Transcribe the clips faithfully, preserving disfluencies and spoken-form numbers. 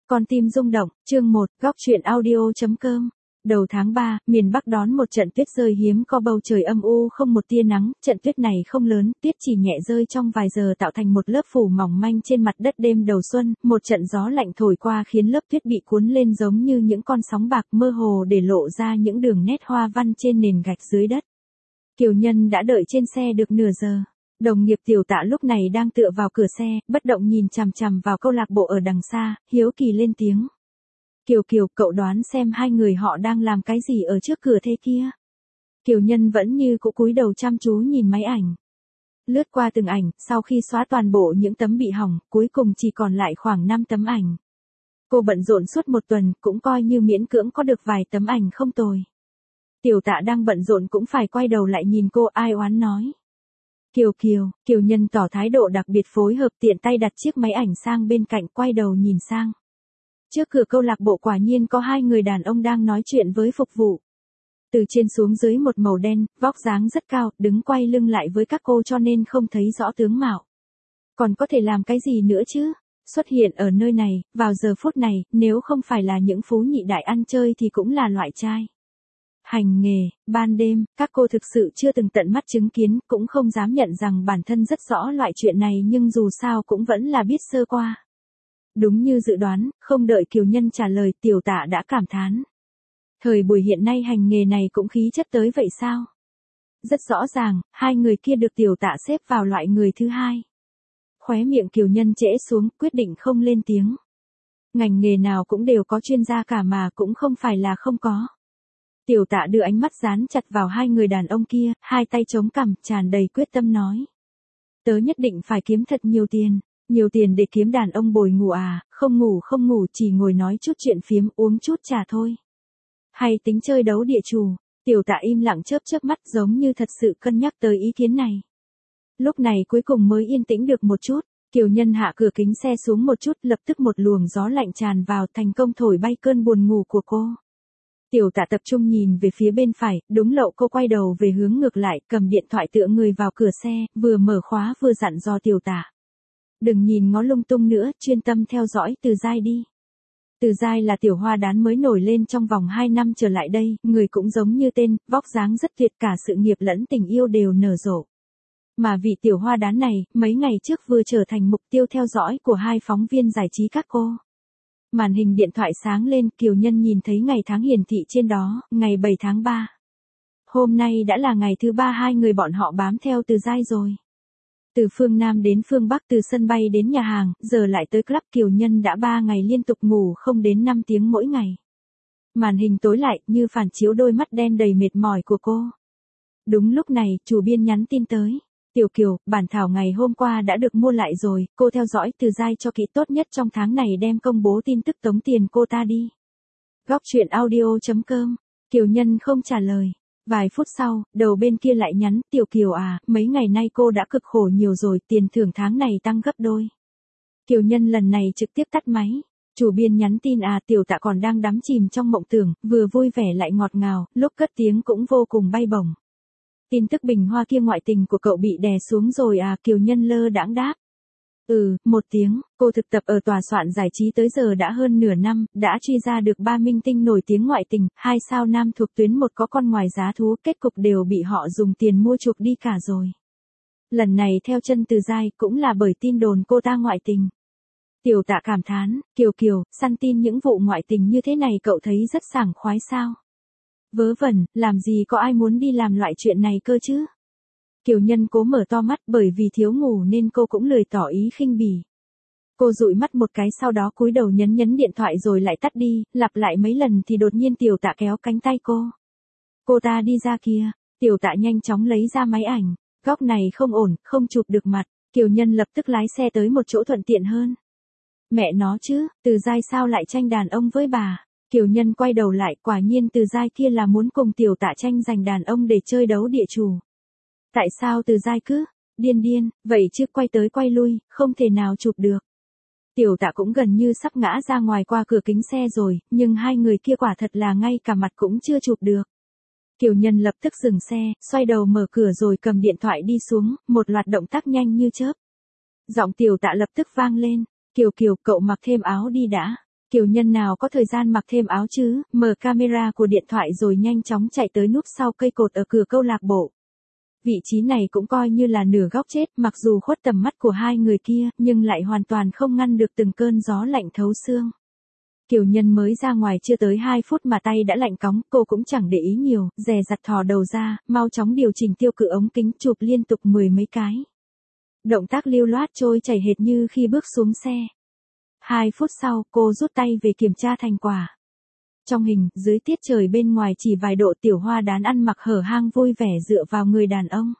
Con tim rung động, chương một, góc truyện audio.com. Đầu tháng ba, miền Bắc đón một trận tuyết rơi hiếm có, bầu trời âm u không một tia nắng, trận tuyết này không lớn, tuyết chỉ nhẹ rơi trong vài giờ tạo thành một lớp phủ mỏng manh trên mặt đất đêm đầu xuân, một trận gió lạnh thổi qua khiến lớp tuyết bị cuốn lên giống như những con sóng bạc mơ hồ để lộ ra những đường nét hoa văn trên nền gạch dưới đất. Kiều Nhân đã đợi trên xe được nửa giờ. Đồng nghiệp Tiểu Tạ lúc này đang tựa vào cửa xe, bất động nhìn chằm chằm vào câu lạc bộ ở đằng xa, hiếu kỳ lên tiếng. Kiều Kiều, cậu đoán xem hai người họ đang làm cái gì ở trước cửa thế kia? Kiều Nhân vẫn như cũ cúi đầu chăm chú nhìn máy ảnh. Lướt qua từng ảnh, sau khi xóa toàn bộ những tấm bị hỏng, cuối cùng chỉ còn lại khoảng năm tấm ảnh. Cô bận rộn suốt một tuần, cũng coi như miễn cưỡng có được vài tấm ảnh không tồi. Tiểu Tạ đang bận rộn cũng phải quay đầu lại nhìn cô, ai oán nói. Kiều Kiều, Kiều Nhân tỏ thái độ đặc biệt phối hợp, tiện tay đặt chiếc máy ảnh sang bên cạnh, quay đầu nhìn sang. Trước cửa câu lạc bộ quả nhiên có hai người đàn ông đang nói chuyện với phục vụ. Từ trên xuống dưới một màu đen, vóc dáng rất cao, đứng quay lưng lại với các cô cho nên không thấy rõ tướng mạo. Còn có thể làm cái gì nữa chứ? Xuất hiện ở nơi này, vào giờ phút này, nếu không phải là những phú nhị đại ăn chơi thì cũng là loại trai. Hành nghề, ban đêm, các cô thực sự chưa từng tận mắt chứng kiến, cũng không dám nhận rằng bản thân rất rõ loại chuyện này, nhưng dù sao cũng vẫn là biết sơ qua. Đúng như dự đoán, không đợi Kiều Nhân trả lời, Tiểu Tạ đã cảm thán. Thời buổi hiện nay hành nghề này cũng khí chất tới vậy sao? Rất rõ ràng, hai người kia được Tiểu Tạ xếp vào loại người thứ hai. Khóe miệng Kiều Nhân trễ xuống, quyết định không lên tiếng. Ngành nghề nào cũng đều có chuyên gia cả mà, cũng không phải là không có. Tiểu Tạ đưa ánh mắt dán chặt vào hai người đàn ông kia, hai tay chống cằm, tràn đầy quyết tâm nói. Tớ nhất định phải kiếm thật nhiều tiền, nhiều tiền để kiếm đàn ông bồi ngủ à, không ngủ không ngủ, chỉ ngồi nói chút chuyện phiếm, uống chút trà thôi. Hay tính chơi đấu địa chủ? Tiểu Tạ im lặng chớp chớp mắt, giống như thật sự cân nhắc tới ý kiến này. Lúc này cuối cùng mới yên tĩnh được một chút, Kiều Nhân hạ cửa kính xe xuống một chút, lập tức một luồng gió lạnh tràn vào, thành công thổi bay cơn buồn ngủ của cô. Tiểu Tạ tập trung nhìn về phía bên phải, đúng lậu cô quay đầu về hướng ngược lại, cầm điện thoại tựa người vào cửa xe, vừa mở khóa vừa dặn dò Tiểu Tạ. Đừng nhìn ngó lung tung nữa, chuyên tâm theo dõi Từ Giai đi. Từ Giai là tiểu hoa đán mới nổi lên trong vòng hai năm trở lại đây, người cũng giống như tên, vóc dáng rất tuyệt, cả sự nghiệp lẫn tình yêu đều nở rộ. Mà vị tiểu hoa đán này, mấy ngày trước vừa trở thành mục tiêu theo dõi của hai phóng viên giải trí các cô. Màn hình điện thoại sáng lên, Kiều Nhân nhìn thấy ngày tháng hiển thị trên đó, ngày bảy tháng ba. Hôm nay đã là ngày thứ ba hai người bọn họ bám theo Từ Giai rồi. Từ phương Nam đến phương Bắc, từ sân bay đến nhà hàng, giờ lại tới club, Kiều Nhân đã ba ngày liên tục ngủ không đến năm tiếng mỗi ngày. Màn hình tối lại, như phản chiếu đôi mắt đen đầy mệt mỏi của cô. Đúng lúc này, chủ biên nhắn tin tới. Tiểu Kiều, bản thảo ngày hôm qua đã được mua lại rồi, cô theo dõi Từ Giai cho kỹ, tốt nhất trong tháng này đem công bố tin tức tống tiền cô ta đi. Góc truyện audio.com. Kiều Nhân không trả lời. Vài phút sau, đầu bên kia lại nhắn, Tiểu Kiều à, mấy ngày nay cô đã cực khổ nhiều rồi, tiền thưởng tháng này tăng gấp đôi. Kiều Nhân lần này trực tiếp tắt máy. Chủ biên nhắn tin à, Tiểu Tạ còn đang đắm chìm trong mộng tưởng, vừa vui vẻ lại ngọt ngào, lúc cất tiếng cũng vô cùng bay bổng. Tin tức bình hoa kia ngoại tình của cậu bị đè xuống rồi à, Kiều Nhân lơ đãng đáp. Ừ, một tiếng, cô thực tập ở tòa soạn giải trí tới giờ đã hơn nửa năm, đã truy ra được ba minh tinh nổi tiếng ngoại tình, hai sao nam thuộc tuyến một có con ngoài giá thú, kết cục đều bị họ dùng tiền mua chuộc đi cả rồi. Lần này theo chân Từ Giai cũng là bởi tin đồn cô ta ngoại tình. Tiểu Tạ cảm thán, Kiều Kiều, săn tin những vụ ngoại tình như thế này cậu thấy rất sảng khoái sao? Vớ vẩn, làm gì có ai muốn đi làm loại chuyện này cơ chứ? Kiều Nhân cố mở to mắt, bởi vì thiếu ngủ nên cô cũng lười tỏ ý khinh bỉ. Cô dụi mắt một cái, sau đó cúi đầu nhấn nhấn điện thoại rồi lại tắt đi, lặp lại mấy lần thì đột nhiên Tiểu Tạ kéo cánh tay cô. Cô ta đi ra kìa. Tiểu Tạ nhanh chóng lấy ra máy ảnh. Góc này không ổn, không chụp được mặt. Kiều Nhân lập tức lái xe tới một chỗ thuận tiện hơn. Mẹ nó chứ, Từ Giai sao lại tranh đàn ông với bà? Kiều Nhân quay đầu lại, quả nhiên Từ Giai kia là muốn cùng Tiểu Tạ tranh giành đàn ông để chơi đấu địa chủ. Tại sao Từ Giai cứ điên điên, vậy chứ quay tới quay lui, không thể nào chụp được. Tiểu Tạ cũng gần như sắp ngã ra ngoài qua cửa kính xe rồi, nhưng hai người kia quả thật là ngay cả mặt cũng chưa chụp được. Kiều Nhân lập tức dừng xe, xoay đầu mở cửa rồi cầm điện thoại đi xuống, một loạt động tác nhanh như chớp. Giọng Tiểu Tạ lập tức vang lên, Kiều Kiều, cậu mặc thêm áo đi đã. Kiều Nhân nào có thời gian mặc thêm áo chứ, mở camera của điện thoại rồi nhanh chóng chạy tới núp sau cây cột ở cửa câu lạc bộ. Vị trí này cũng coi như là nửa góc chết, mặc dù khuất tầm mắt của hai người kia, nhưng lại hoàn toàn không ngăn được từng cơn gió lạnh thấu xương. Kiều Nhân mới ra ngoài chưa tới hai phút mà tay đã lạnh cóng, cô cũng chẳng để ý nhiều, dè dặt thò đầu ra, mau chóng điều chỉnh tiêu cự ống kính chụp liên tục mười mấy cái. Động tác lưu loát trôi chảy hệt như khi bước xuống xe. Hai phút sau, cô rút tay về kiểm tra thành quả. Trong hình, dưới tiết trời bên ngoài chỉ vài độ, Tiểu Hoa đán ăn mặc hở hang vui vẻ dựa vào người đàn ông.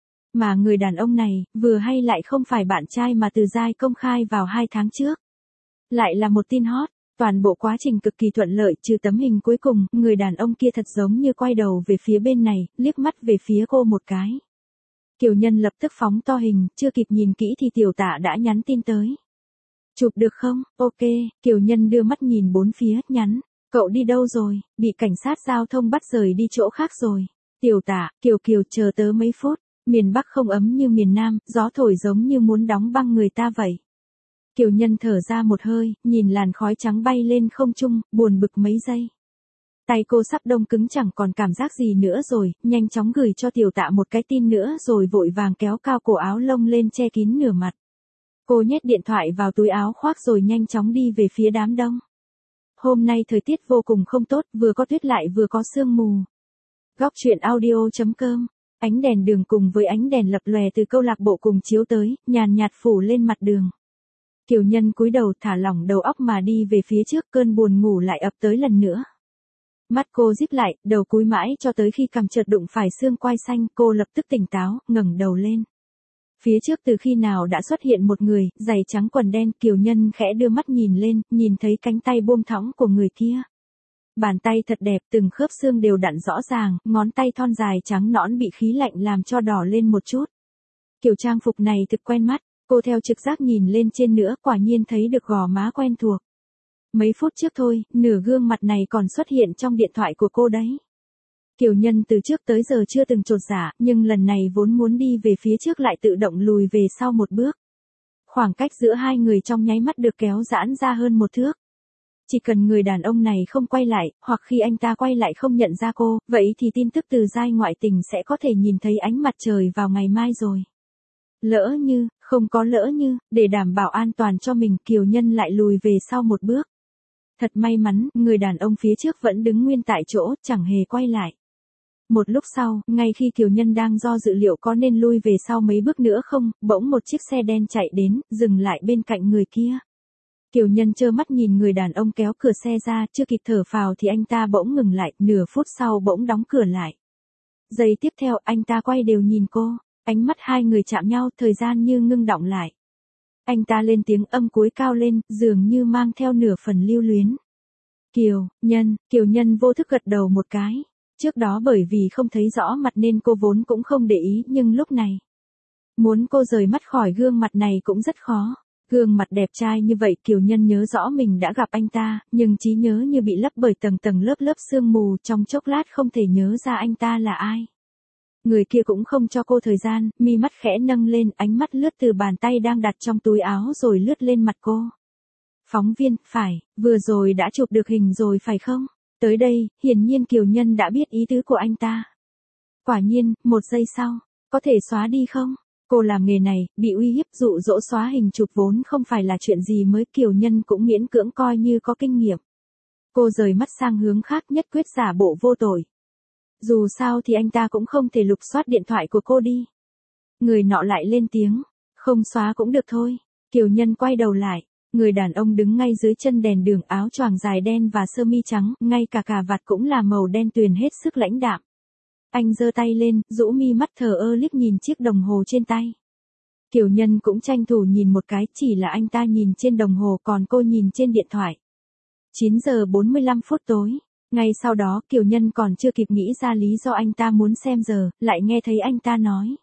Mà người đàn ông này, vừa hay lại không phải bạn trai mà Từ Giai công khai vào hai tháng trước. Lại là một tin hot, toàn bộ quá trình cực kỳ thuận lợi trừ tấm hình cuối cùng, người đàn ông kia thật giống như quay đầu về phía bên này, liếc mắt về phía cô một cái. Kiều Nhân lập tức phóng to hình, chưa kịp nhìn kỹ thì Tiểu Tạ đã nhắn tin tới. Chụp được không? Ok, Kiều Nhân đưa mắt nhìn bốn phía, nhắn. Cậu đi đâu rồi? Bị cảnh sát giao thông bắt rời đi chỗ khác rồi. Tiểu Tạ, Kiều Kiều chờ tớ mấy phút. Miền Bắc không ấm như miền Nam, gió thổi giống như muốn đóng băng người ta vậy. Kiều Nhân thở ra một hơi, nhìn làn khói trắng bay lên không trung, buồn bực mấy giây. Tay cô sắp đông cứng chẳng còn cảm giác gì nữa rồi, nhanh chóng gửi cho Tiểu Tạ một cái tin nữa rồi vội vàng kéo cao cổ áo lông lên che kín nửa mặt. Cô nhét điện thoại vào túi áo khoác rồi nhanh chóng đi về phía đám đông. Hôm nay thời tiết vô cùng không tốt, vừa có tuyết lại vừa có sương mù. Góc truyện audio chấm com, ánh đèn đường cùng với ánh đèn lập lòe từ câu lạc bộ cùng chiếu tới, nhàn nhạt phủ lên mặt đường. Kiều Nhân cúi đầu thả lỏng đầu óc mà đi về phía trước, cơn buồn ngủ lại ập tới lần nữa. Mắt cô díp lại, đầu cúi mãi cho tới khi cằm chợt đụng phải xương quai xanh, cô lập tức tỉnh táo, ngẩng đầu lên. Phía trước từ khi nào đã xuất hiện một người, giày trắng quần đen, Kiều Nhân khẽ đưa mắt nhìn lên, nhìn thấy cánh tay buông thõng của người kia. Bàn tay thật đẹp, từng khớp xương đều đặn rõ ràng, ngón tay thon dài trắng nõn bị khí lạnh làm cho đỏ lên một chút. Kiểu trang phục này thực quen mắt, cô theo trực giác nhìn lên trên nữa, quả nhiên thấy được gò má quen thuộc. Mấy phút trước thôi, nửa gương mặt này còn xuất hiện trong điện thoại của cô đấy. Kiều Nhân từ trước tới giờ chưa từng chột dạ, nhưng lần này vốn muốn đi về phía trước lại tự động lùi về sau một bước. Khoảng cách giữa hai người trong nháy mắt được kéo giãn ra hơn một thước. Chỉ cần người đàn ông này không quay lại, hoặc khi anh ta quay lại không nhận ra cô, vậy thì tin tức Từ Giai ngoại tình sẽ có thể nhìn thấy ánh mặt trời vào ngày mai rồi. Lỡ như, không có lỡ như, để đảm bảo an toàn cho mình, Kiều Nhân lại lùi về sau một bước. Thật may mắn, người đàn ông phía trước vẫn đứng nguyên tại chỗ, chẳng hề quay lại. Một lúc sau, ngay khi Kiều Nhân đang do dự liệu có nên lui về sau mấy bước nữa không, bỗng một chiếc xe đen chạy đến, dừng lại bên cạnh người kia. Kiều Nhân trơ mắt nhìn người đàn ông kéo cửa xe ra, chưa kịp thở phào thì anh ta bỗng ngừng lại, nửa phút sau bỗng đóng cửa lại. Giây tiếp theo anh ta quay đều nhìn cô, ánh mắt hai người chạm nhau, thời gian như ngưng đọng lại. Anh ta lên tiếng âm cuối cao lên, dường như mang theo nửa phần lưu luyến. Kiều Nhân, Kiều Nhân vô thức gật đầu một cái. Trước đó bởi vì không thấy rõ mặt nên cô vốn cũng không để ý, nhưng lúc này, muốn cô rời mắt khỏi gương mặt này cũng rất khó. Gương mặt đẹp trai như vậy, Kiều Nhân nhớ rõ mình đã gặp anh ta, nhưng trí nhớ như bị lấp bởi tầng tầng lớp lớp sương mù, trong chốc lát không thể nhớ ra anh ta là ai. Người kia cũng không cho cô thời gian, mi mắt khẽ nâng lên, ánh mắt lướt từ bàn tay đang đặt trong túi áo rồi lướt lên mặt cô. Phóng viên, phải, vừa rồi đã chụp được hình rồi phải không? Tới đây, hiển nhiên Kiều Nhân đã biết ý tứ của anh ta. Quả nhiên, một giây sau, có thể xóa đi không? Cô làm nghề này, bị uy hiếp dụ dỗ xóa hình chụp vốn không phải là chuyện gì mới, Kiều Nhân cũng miễn cưỡng coi như có kinh nghiệm. Cô rời mắt sang hướng khác, nhất quyết giả bộ vô tội. Dù sao thì anh ta cũng không thể lục soát điện thoại của cô đi. Người nọ lại lên tiếng, không xóa cũng được thôi. Kiều Nhân quay đầu lại, người đàn ông đứng ngay dưới chân đèn đường, áo choàng dài đen và sơ mi trắng, ngay cả cà vạt cũng là màu đen tuyền hết sức lãnh đạm. Anh giơ tay lên, rũ mi mắt thờ ơ liếc nhìn chiếc đồng hồ trên tay. Kiều Nhân cũng tranh thủ nhìn một cái, chỉ là anh ta nhìn trên đồng hồ còn cô nhìn trên điện thoại. chín giờ bốn mươi lăm phút tối. Ngay sau đó Kiều Nhân còn chưa kịp nghĩ ra lý do anh ta muốn xem giờ, lại nghe thấy anh ta nói.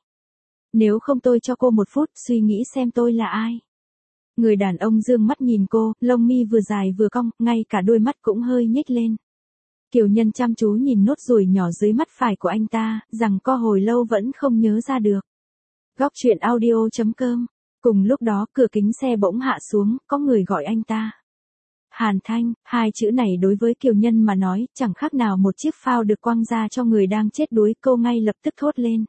Nếu không tôi cho cô một phút suy nghĩ xem tôi là ai. Người đàn ông dương mắt nhìn cô, lông mi vừa dài vừa cong, ngay cả đôi mắt cũng hơi nhếch lên. Kiều Nhân chăm chú nhìn nốt ruồi nhỏ dưới mắt phải của anh ta, rằng co hồi lâu vẫn không nhớ ra được. Góc truyện audio chấm com. Cùng lúc đó cửa kính xe bỗng hạ xuống, có người gọi anh ta. Hàn Thanh, hai chữ này đối với Kiều Nhân mà nói, chẳng khác nào một chiếc phao được quăng ra cho người đang chết đuối, cô ngay lập tức thốt lên.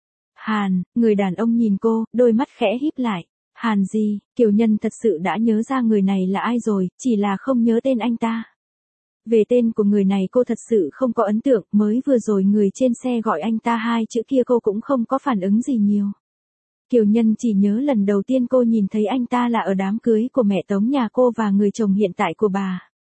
Hàn, người đàn ông nhìn cô, đôi mắt khẽ híp lại. Hàn gì, Kiều Nhân thật sự đã nhớ ra người này là ai rồi, chỉ là không nhớ tên anh ta. Về tên của người này cô thật sự không có ấn tượng, mới vừa rồi người trên xe gọi anh ta hai chữ kia cô cũng không có phản ứng gì nhiều. Kiều Nhân chỉ nhớ lần đầu tiên cô nhìn thấy anh ta là ở đám cưới của mẹ Tống nhà cô và người chồng hiện tại của bà.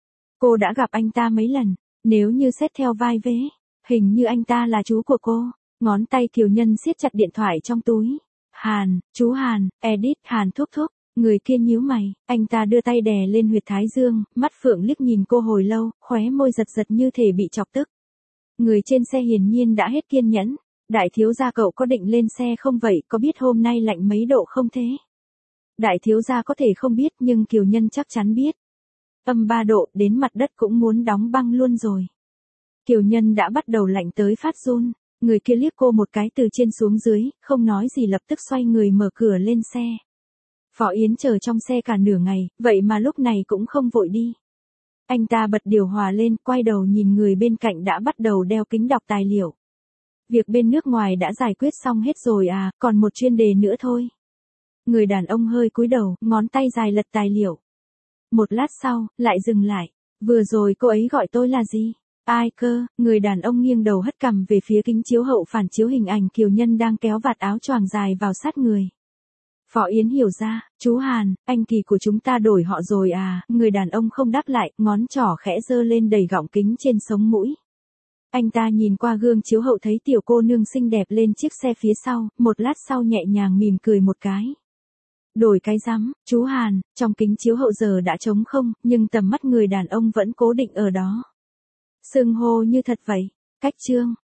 Cô đã gặp anh ta mấy lần, nếu như xét theo vai vế, hình như anh ta là chú của cô. Ngón tay Kiều Nhân siết chặt điện thoại trong túi. Hàn, chú Hàn, edit Hàn thúc thúc. Người kia nhíu mày, anh ta đưa tay đè lên huyệt thái dương, mắt phượng liếc nhìn cô hồi lâu, khóe môi giật giật như thể bị chọc tức. Người trên xe hiển nhiên đã hết kiên nhẫn. Đại thiếu gia cậu có định lên xe không vậy, có biết hôm nay lạnh mấy độ không thế? Đại thiếu gia có thể không biết nhưng Kiều Nhân chắc chắn biết. Âm ba độ, đến mặt đất cũng muốn đóng băng luôn rồi. Kiều Nhân đã bắt đầu lạnh tới phát run. Người kia liếc cô một cái từ trên xuống dưới, không nói gì lập tức xoay người mở cửa lên xe. Phó Yến chờ trong xe cả nửa ngày, vậy mà lúc này cũng không vội đi. Anh ta bật điều hòa lên, quay đầu nhìn người bên cạnh đã bắt đầu đeo kính đọc tài liệu. Việc bên nước ngoài đã giải quyết xong hết rồi à, còn một chuyên đề nữa thôi. Người đàn ông hơi cúi đầu, ngón tay dài lật tài liệu. Một lát sau, lại dừng lại. Vừa rồi cô ấy gọi tôi là gì? Ai cơ? Người đàn ông nghiêng đầu hất cằm về phía kính chiếu hậu phản chiếu hình ảnh Kiều Nhân đang kéo vạt áo choàng dài vào sát người. Phó Yến hiểu ra, chú Hàn, anh Kỳ của chúng ta đổi họ rồi à? Người đàn ông không đáp lại, ngón trỏ khẽ giơ lên đầy gọng kính trên sống mũi. Anh ta nhìn qua gương chiếu hậu thấy tiểu cô nương xinh đẹp lên chiếc xe phía sau, một lát sau nhẹ nhàng mỉm cười một cái. Đổi cái rắm, chú Hàn, trong kính chiếu hậu giờ đã trống không, nhưng tầm mắt người đàn ông vẫn cố định ở đó. Xưng hô như thật vậy. Cách chương.